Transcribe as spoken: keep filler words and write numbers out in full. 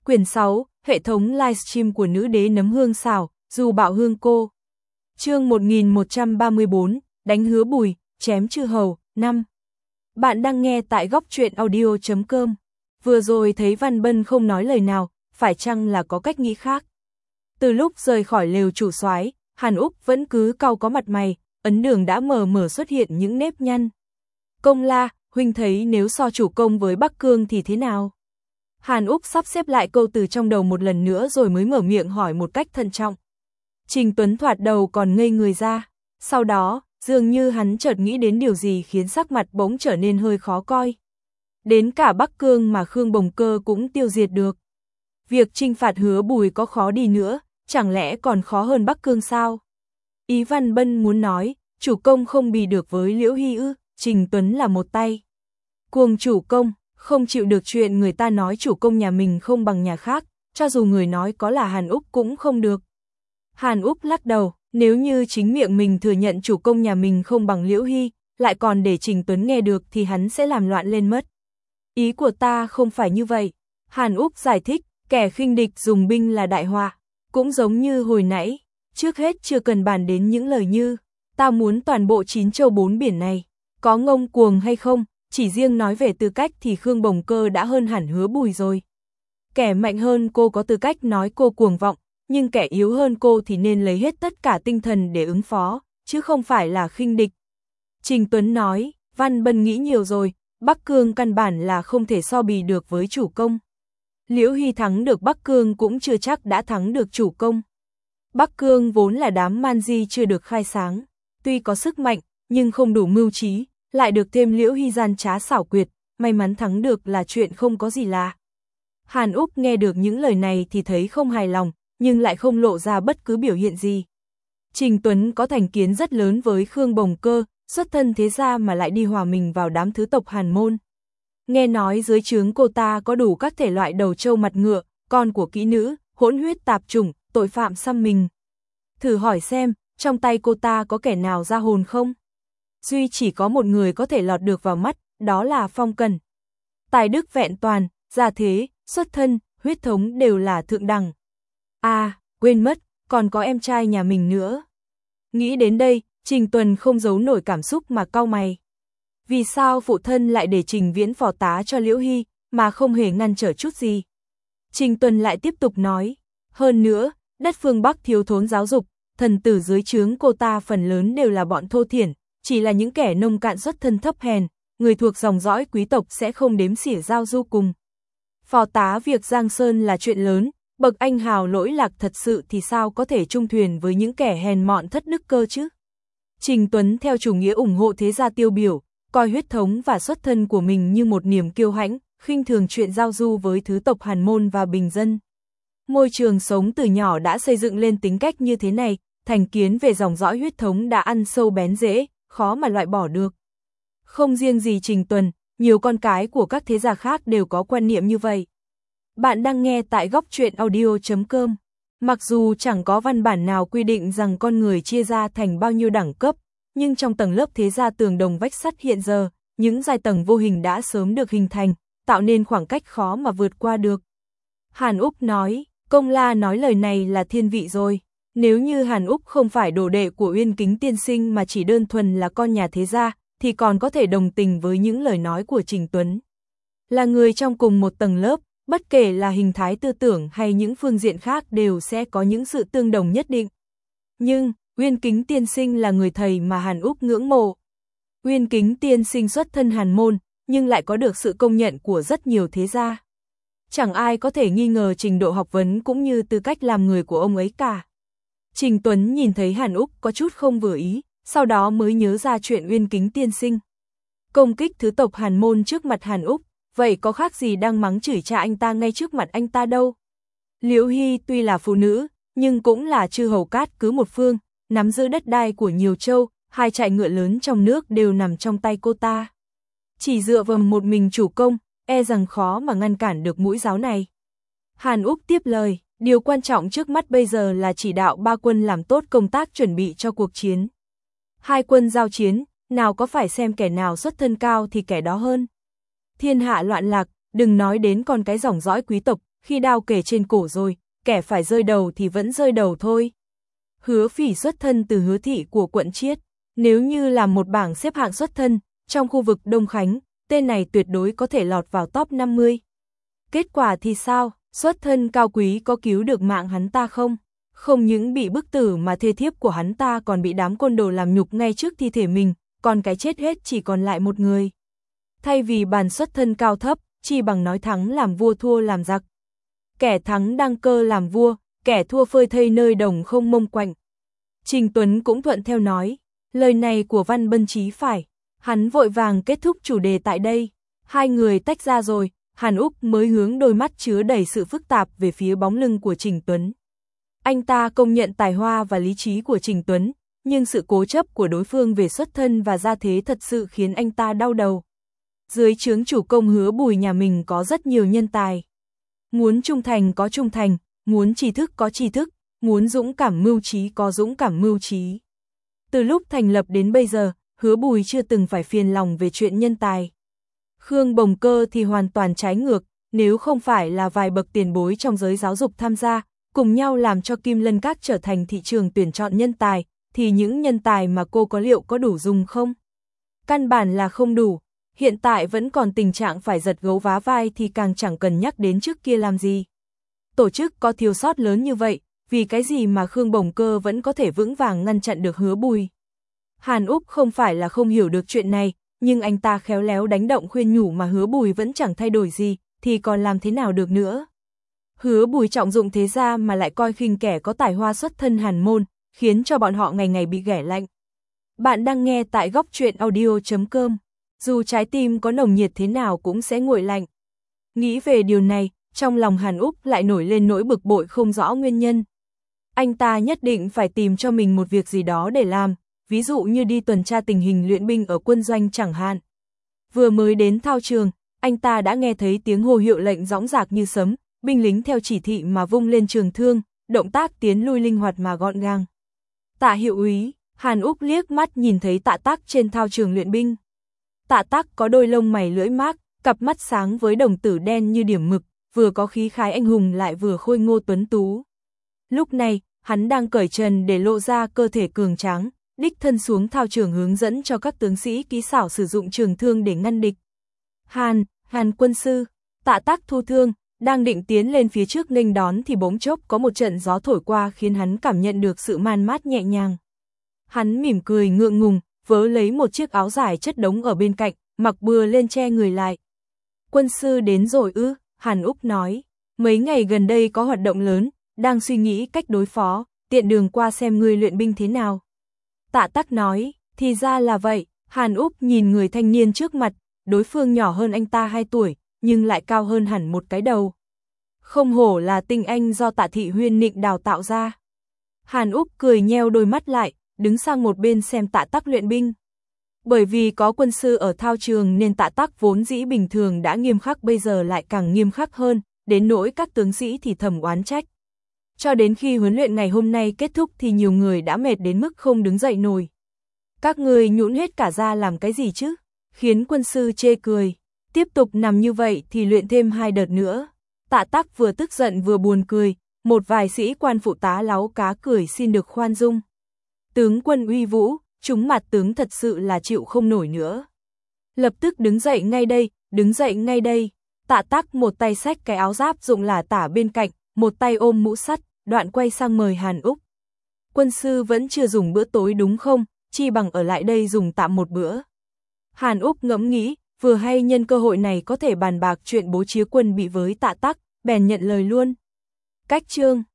Quyển sáu, hệ thống livestream của nữ đế nấm hương xào, dù bạo hương cô. Chương một nghìn một trăm ba mươi bốn, đánh hứa bùi, chém chư hầu, năm. Bạn đang nghe tại góc truyện audio chấm com. Vừa rồi thấy Văn Bân không nói lời nào, phải chăng là có cách nghĩ khác? Từ lúc rời khỏi lều chủ soái, Hàn Úc vẫn cứ cau có mặt mày, ấn đường đã mờ mờ xuất hiện những nếp nhăn. Công La, huynh thấy nếu so chủ công với Bắc Cương thì thế nào? Hàn Úc sắp xếp lại câu từ trong đầu một lần nữa rồi mới mở miệng hỏi một cách thận trọng. Trình Tuấn thoạt đầu còn ngây người ra, sau đó, dường như hắn chợt nghĩ đến điều gì khiến sắc mặt bỗng trở nên hơi khó coi. Đến cả Bắc Cương mà Khương Bồng Cơ cũng tiêu diệt được. Việc trinh phạt Hứa Bùi có khó đi nữa, chẳng lẽ còn khó hơn Bắc Cương sao? Ý Văn Bân muốn nói, chủ công không bì được với Liễu Hy ư? Trình Tuấn là một tay cuồng chủ công, không chịu được chuyện người ta nói chủ công nhà mình không bằng nhà khác, cho dù người nói có là Hàn Úc cũng không được. Hàn Úc lắc đầu, nếu như chính miệng mình thừa nhận chủ công nhà mình không bằng Liễu Hy, lại còn để Trình Tuấn nghe được thì hắn sẽ làm loạn lên mất. Ý của ta không phải như vậy. Hàn Úc giải thích, kẻ khinh địch dùng binh là đại họa, cũng giống như hồi nãy, trước hết chưa cần bàn đến những lời như, ta muốn toàn bộ chín châu bốn biển này, có ngông cuồng hay không, chỉ riêng nói về tư cách thì Khương Bồng Cơ đã hơn hẳn Hứa Bùi rồi. Kẻ mạnh hơn cô có tư cách nói cô cuồng vọng, nhưng kẻ yếu hơn cô thì nên lấy hết tất cả tinh thần để ứng phó, chứ không phải là khinh địch. Trình Tuấn nói, Văn Bân nghĩ nhiều rồi, Bắc Cương căn bản là không thể so bì được với chủ công. Liễu Hy thắng được Bắc Cương cũng chưa chắc đã thắng được chủ công. Bắc Cương vốn là đám man di chưa được khai sáng, tuy có sức mạnh, nhưng không đủ mưu trí, lại được thêm Liễu Hy gian trá xảo quyệt, may mắn thắng được là chuyện không có gì lạ. Hàn Úc nghe được những lời này thì thấy không hài lòng, nhưng lại không lộ ra bất cứ biểu hiện gì. Trình Tuấn có thành kiến rất lớn với Khương Bồng Cơ, xuất thân thế gia mà lại đi hòa mình vào đám thứ tộc Hàn Môn. Nghe nói dưới trướng cô ta có đủ các thể loại đầu trâu mặt ngựa, con của kỹ nữ, hỗn huyết tạp chủng, tội phạm xăm mình. Thử hỏi xem, trong tay cô ta có kẻ nào ra hồn không? Duy chỉ có một người có thể lọt được vào mắt, đó là Phong Cần. Tài đức vẹn toàn, gia thế, xuất thân, huyết thống đều là thượng đẳng. À, quên mất, còn có em trai nhà mình nữa. Nghĩ đến đây, Trình Tuần không giấu nổi cảm xúc mà cau mày. Vì sao phụ thân lại để Trình Viễn phò tá cho Liễu Hy, mà không hề ngăn trở chút gì? Trình Tuần lại tiếp tục nói, hơn nữa, đất phương Bắc thiếu thốn giáo dục, thần tử dưới trướng cô ta phần lớn đều là bọn thô thiển, chỉ là những kẻ nông cạn xuất thân thấp hèn, người thuộc dòng dõi quý tộc sẽ không đếm xỉa giao du cùng. Phò tá việc Giang Sơn là chuyện lớn, bậc anh hào lỗi lạc thật sự thì sao có thể chung thuyền với những kẻ hèn mọn thất đức cơ chứ? Trình Tuấn theo chủ nghĩa ủng hộ thế gia tiêu biểu, coi huyết thống và xuất thân của mình như một niềm kiêu hãnh, khinh thường chuyện giao du với thứ tộc Hàn Môn và bình dân. Môi trường sống từ nhỏ đã xây dựng lên tính cách như thế này, thành kiến về dòng dõi huyết thống đã ăn sâu bén rễ, khó mà loại bỏ được. Không riêng gì Trình Tuần, nhiều con cái của các thế gia khác đều có quan niệm như vậy. Bạn đang nghe tại góc truyện audio chấm com. Mặc dù chẳng có văn bản nào quy định rằng con người chia ra thành bao nhiêu đẳng cấp, nhưng trong tầng lớp thế gia tường đồng vách sắt hiện giờ, những giai tầng vô hình đã sớm được hình thành, tạo nên khoảng cách khó mà vượt qua được. Hàn Úc nói, Công La nói lời này là thiên vị rồi. Nếu như Hàn Úc không phải đồ đệ của Uyên Kính tiên sinh mà chỉ đơn thuần là con nhà thế gia, thì còn có thể đồng tình với những lời nói của Trình Tuấn. Là người trong cùng một tầng lớp, bất kể là hình thái tư tưởng hay những phương diện khác đều sẽ có những sự tương đồng nhất định. Nhưng, Uyên Kính tiên sinh là người thầy mà Hàn Úc ngưỡng mộ. Uyên Kính tiên sinh xuất thân Hàn Môn, nhưng lại có được sự công nhận của rất nhiều thế gia. Chẳng ai có thể nghi ngờ trình độ học vấn cũng như tư cách làm người của ông ấy cả. Trình Tuấn nhìn thấy Hàn Úc có chút không vừa ý, sau đó mới nhớ ra chuyện Uyên Kính tiên sinh. Công kích thứ tộc Hàn Môn trước mặt Hàn Úc, vậy có khác gì đang mắng chửi cha anh ta ngay trước mặt anh ta đâu. Liễu Hy tuy là phụ nữ, nhưng cũng là chư hầu cát cứ một phương, nắm giữ đất đai của nhiều châu, hai trại ngựa lớn trong nước đều nằm trong tay cô ta. Chỉ dựa vào một mình chủ công, e rằng khó mà ngăn cản được mũi giáo này. Hàn Úc tiếp lời, điều quan trọng trước mắt bây giờ là chỉ đạo ba quân làm tốt công tác chuẩn bị cho cuộc chiến. Hai quân giao chiến, nào có phải xem kẻ nào xuất thân cao thì kẻ đó hơn. Thiên hạ loạn lạc, đừng nói đến con cái dòng dõi quý tộc, khi đao kề trên cổ rồi, kẻ phải rơi đầu thì vẫn rơi đầu thôi. Hứa Phỉ xuất thân từ Hứa thị của quận Chiết, nếu như làm một bảng xếp hạng xuất thân, trong khu vực Đông Khánh, tên này tuyệt đối có thể lọt vào top năm mươi. Kết quả thì sao, xuất thân cao quý có cứu được mạng hắn ta không? Không những bị bức tử mà thê thiếp của hắn ta còn bị đám côn đồ làm nhục ngay trước thi thể mình, còn cái chết hết chỉ còn lại một người. Thay vì bàn xuất thân cao thấp, chi bằng nói thắng làm vua thua làm giặc. Kẻ thắng đăng cơ làm vua, kẻ thua phơi thây nơi đồng không mông quạnh. Trình Tuấn cũng thuận theo nói, lời này của Văn Bân Chí phải. Hắn vội vàng kết thúc chủ đề tại đây. Hai người tách ra rồi, Hàn Úc mới hướng đôi mắt chứa đầy sự phức tạp về phía bóng lưng của Trình Tuấn. Anh ta công nhận tài hoa và lý trí của Trình Tuấn, nhưng sự cố chấp của đối phương về xuất thân và gia thế thật sự khiến anh ta đau đầu. Dưới trướng chủ công Hứa Bùi nhà mình có rất nhiều nhân tài. Muốn trung thành có trung thành, muốn tri thức có tri thức, muốn dũng cảm mưu trí có dũng cảm mưu trí. Từ lúc thành lập đến bây giờ, Hứa Bùi chưa từng phải phiền lòng về chuyện nhân tài. Khương Bồng Cơ thì hoàn toàn trái ngược, nếu không phải là vài bậc tiền bối trong giới giáo dục tham gia, cùng nhau làm cho Kim Lân Các trở thành thị trường tuyển chọn nhân tài, thì những nhân tài mà cô có liệu có đủ dùng không? Căn bản là không đủ, hiện tại vẫn còn tình trạng phải giật gấu vá vai thì càng chẳng cần nhắc đến trước kia làm gì. Tổ chức có thiếu sót lớn như vậy, vì cái gì mà Khương Bồng Cơ vẫn có thể vững vàng ngăn chặn được Hứa Bùi? Hàn Úc không phải là không hiểu được chuyện này, nhưng anh ta khéo léo đánh động khuyên nhủ mà Hứa Bùi vẫn chẳng thay đổi gì, thì còn làm thế nào được nữa. Hứa Bùi trọng dụng thế gia mà lại coi khinh kẻ có tài hoa xuất thân Hàn môn, khiến cho bọn họ ngày ngày bị ghẻ lạnh. Bạn đang nghe tại góc truyện audio chấm com, dù trái tim có nồng nhiệt thế nào cũng sẽ nguội lạnh. Nghĩ về điều này, trong lòng Hàn Úc lại nổi lên nỗi bực bội không rõ nguyên nhân. Anh ta nhất định phải tìm cho mình một việc gì đó để làm, ví dụ như đi tuần tra tình hình luyện binh ở quân doanh chẳng hạn. Vừa mới đến thao trường, anh ta đã nghe thấy tiếng hô hiệu lệnh dõng dạc như sấm, binh lính theo chỉ thị mà vung lên trường thương, động tác tiến lui linh hoạt mà gọn gàng. Tạ hiệu úy, Hàn Úc liếc mắt nhìn thấy Tạ Tắc trên thao trường luyện binh. Tạ Tắc có đôi lông mày lưỡi mác, cặp mắt sáng với đồng tử đen như điểm mực, vừa có khí khái anh hùng lại vừa khôi ngô tuấn tú. Lúc này, hắn đang cởi trần để lộ ra cơ thể cường tráng, đích thân xuống thao trường hướng dẫn cho các tướng sĩ kỹ xảo sử dụng trường thương để ngăn địch. Hàn, Hàn quân sư, Tạ Tắc thu thương, đang định tiến lên phía trước nghênh đón thì bỗng chốc có một trận gió thổi qua khiến hắn cảm nhận được sự man mát nhẹ nhàng. Hắn mỉm cười ngượng ngùng, vớ lấy một chiếc áo dài chất đống ở bên cạnh, mặc bừa lên che người lại. Quân sư đến rồi ư, Hàn Úc nói, mấy ngày gần đây có hoạt động lớn, đang suy nghĩ cách đối phó, tiện đường qua xem ngươi luyện binh thế nào. Tạ Tắc nói, thì ra là vậy, Hàn Úc nhìn người thanh niên trước mặt, đối phương nhỏ hơn anh ta hai tuổi, nhưng lại cao hơn hẳn một cái đầu. Không hổ là tinh anh do Tạ Thị Huyên Nịnh đào tạo ra. Hàn Úc cười nheo đôi mắt lại, đứng sang một bên xem Tạ Tắc luyện binh. Bởi vì có quân sư ở thao trường nên Tạ Tắc vốn dĩ bình thường đã nghiêm khắc bây giờ lại càng nghiêm khắc hơn, đến nỗi các tướng sĩ thì thầm oán trách. Cho đến khi huấn luyện ngày hôm nay kết thúc thì nhiều người đã mệt đến mức không đứng dậy nổi. Các người nhũn hết cả ra làm cái gì chứ? Khiến quân sư chê cười. Tiếp tục nằm như vậy thì luyện thêm hai đợt nữa. Tạ Tắc vừa tức giận vừa buồn cười, một vài sĩ quan phụ tá láu cá cười xin được khoan dung. Tướng quân uy vũ, chúng mặt tướng thật sự là chịu không nổi nữa. Lập tức đứng dậy ngay đây, đứng dậy ngay đây. Tạ Tắc một tay xách cái áo giáp dụng là tả bên cạnh, một tay ôm mũ sắt, đoạn quay sang mời Hàn Úc. Quân sư vẫn chưa dùng bữa tối đúng không, chi bằng ở lại đây dùng tạm một bữa. Hàn Úc ngẫm nghĩ, vừa hay nhân cơ hội này có thể bàn bạc chuyện bố trí quân bị với Tạ Tắc, bèn nhận lời luôn. Cách chương